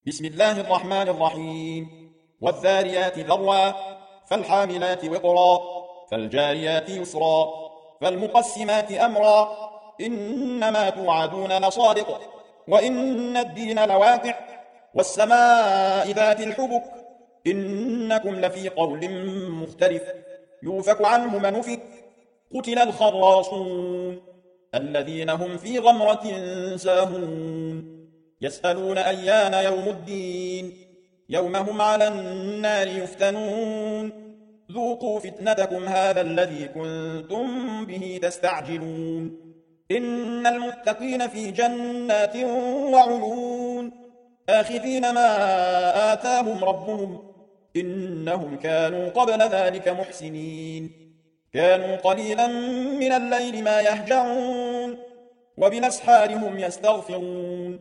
بسم الله الرحمن الرحيم. والذاريات ذروا فالحاملات وقرا فالجاريات يسرا فالمقسمات أمرا إنما توعدون لصادق وإن الدين لواقع والسماء ذات الحبك إنكم لفي قول مختلف يوفك عنه من أفك قتل الخراصون الذين هم في غمرة ساهون يسألون أيان يوم الدين يوم هم على النار يفتنون ذوقوا فتنتكم هذا الذي كنتم به تستعجلون إن المتقين في جنات وعيون آخذين ما آتاهم ربهم إنهم كانوا قبل ذلك محسنين كانوا قليلا من الليل ما يهجعون وبالأسحار هم يستغفرون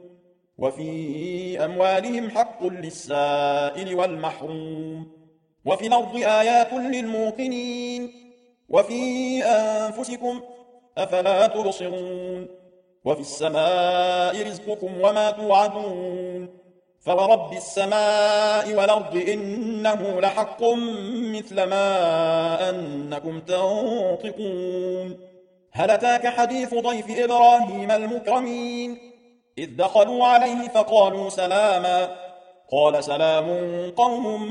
وفي أموالهم حق للسائل والمحروم وفي الأرض آيات للموقنين وفي أنفسكم أفلا تبصرون وفي السماء رزقكم وما توعدون فورب السماء والأرض إنه لحق مثل ما أنكم تنطقون هل أتاك حديث ضيف إبراهيم المكرمين إذ دخلوا عليه فقالوا سلاما قال سلام قوم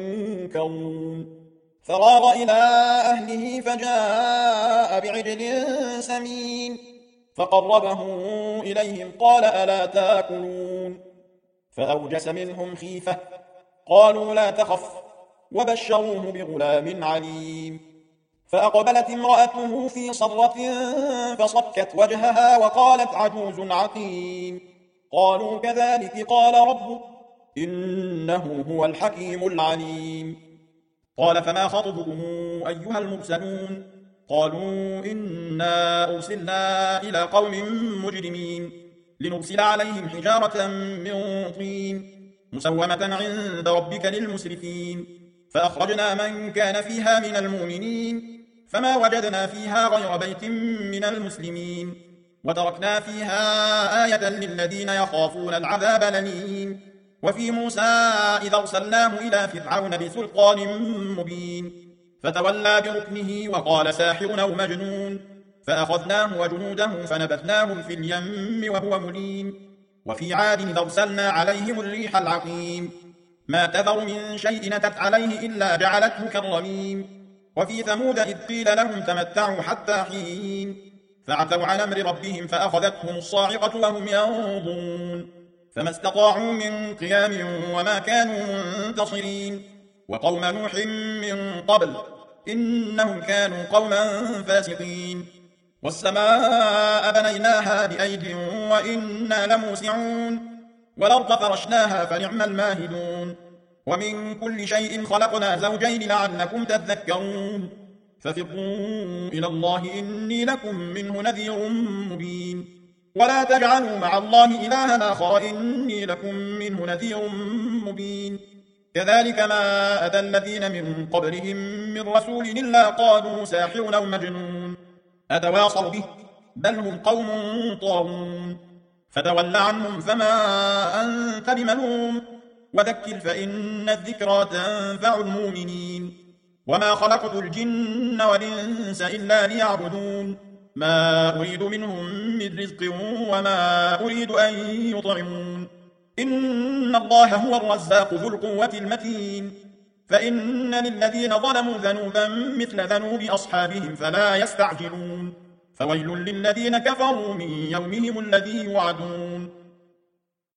منكرون فراغ إلى أهله فجاء بعجل سمين فقربه إليهم قال ألا تاكلون فأوجس منهم خيفة قالوا لا تخف وبشروه بغلام عليم فأقبلت امرأته في صرة فصكت وجهها وقالت عجوز عقيم قالوا كذلك قال ربك إنه هو الحكيم العليم قال فما خطبكم أيها المرسلون قالوا إنا أرسلنا إلى قوم مجرمين لنرسل عليهم حجارة من طين مسومة عند ربك للمسرفين فأخرجنا من كان فيها من المؤمنين فما وجدنا فيها غير بيت من المسلمين وتركنا فيها آية للذين يخافون العذاب الأليم وفي موسى إذا أرسلناه إلى فرعون بسلطان مبين فتولى بركنه وقال ساحر أو مجنون فأخذناه وجنوده فنبذناهم في اليم وهو مليم وفي عاد إذا أرسلنا عليهم الريح العقيم ما تذر من شيء أتت عليه إلا جعلته كالرميم وفي ثمود إذ قيل لهم تمتعوا حتى حين فعتوا عن أمر ربهم فأخذتهم الصاعقة وهم ينظرون فما استطاعوا من قيام وما كانوا منتصرين وقوم نوح من قبل إنهم كانوا قوما فاسقين والسماء بنيناها بأيد وإنا لموسعون والأرض فرشناها فنعم الماهدون ومن كل شيء خلقنا زوجين لعلكم تذكرون ففروا إلى الله إني لكم منه نذير مبين ولا تجعلوا مع الله إلها آخر إني لكم منه نذير مبين كذلك ما أتى الذين من قبلهم من رسول إلا قالوا ساحر أو مجنون أتواصوا به بل هم قوم طاغون فتول عنهم فما أنت بملوم وذكر فإن الذكرى تنفع المؤمنين وما خلقت الجن والإنس إلا ليعبدون ما أريد منهم من رزق وما أريد أن يطعمون إن الله هو الرزاق ذو القوة المتين فإن للذين ظلموا ذنوبا مثل ذنوب أصحابهم فلا يستعجلون فويل للذين كفروا من يومهم الذي يوعدون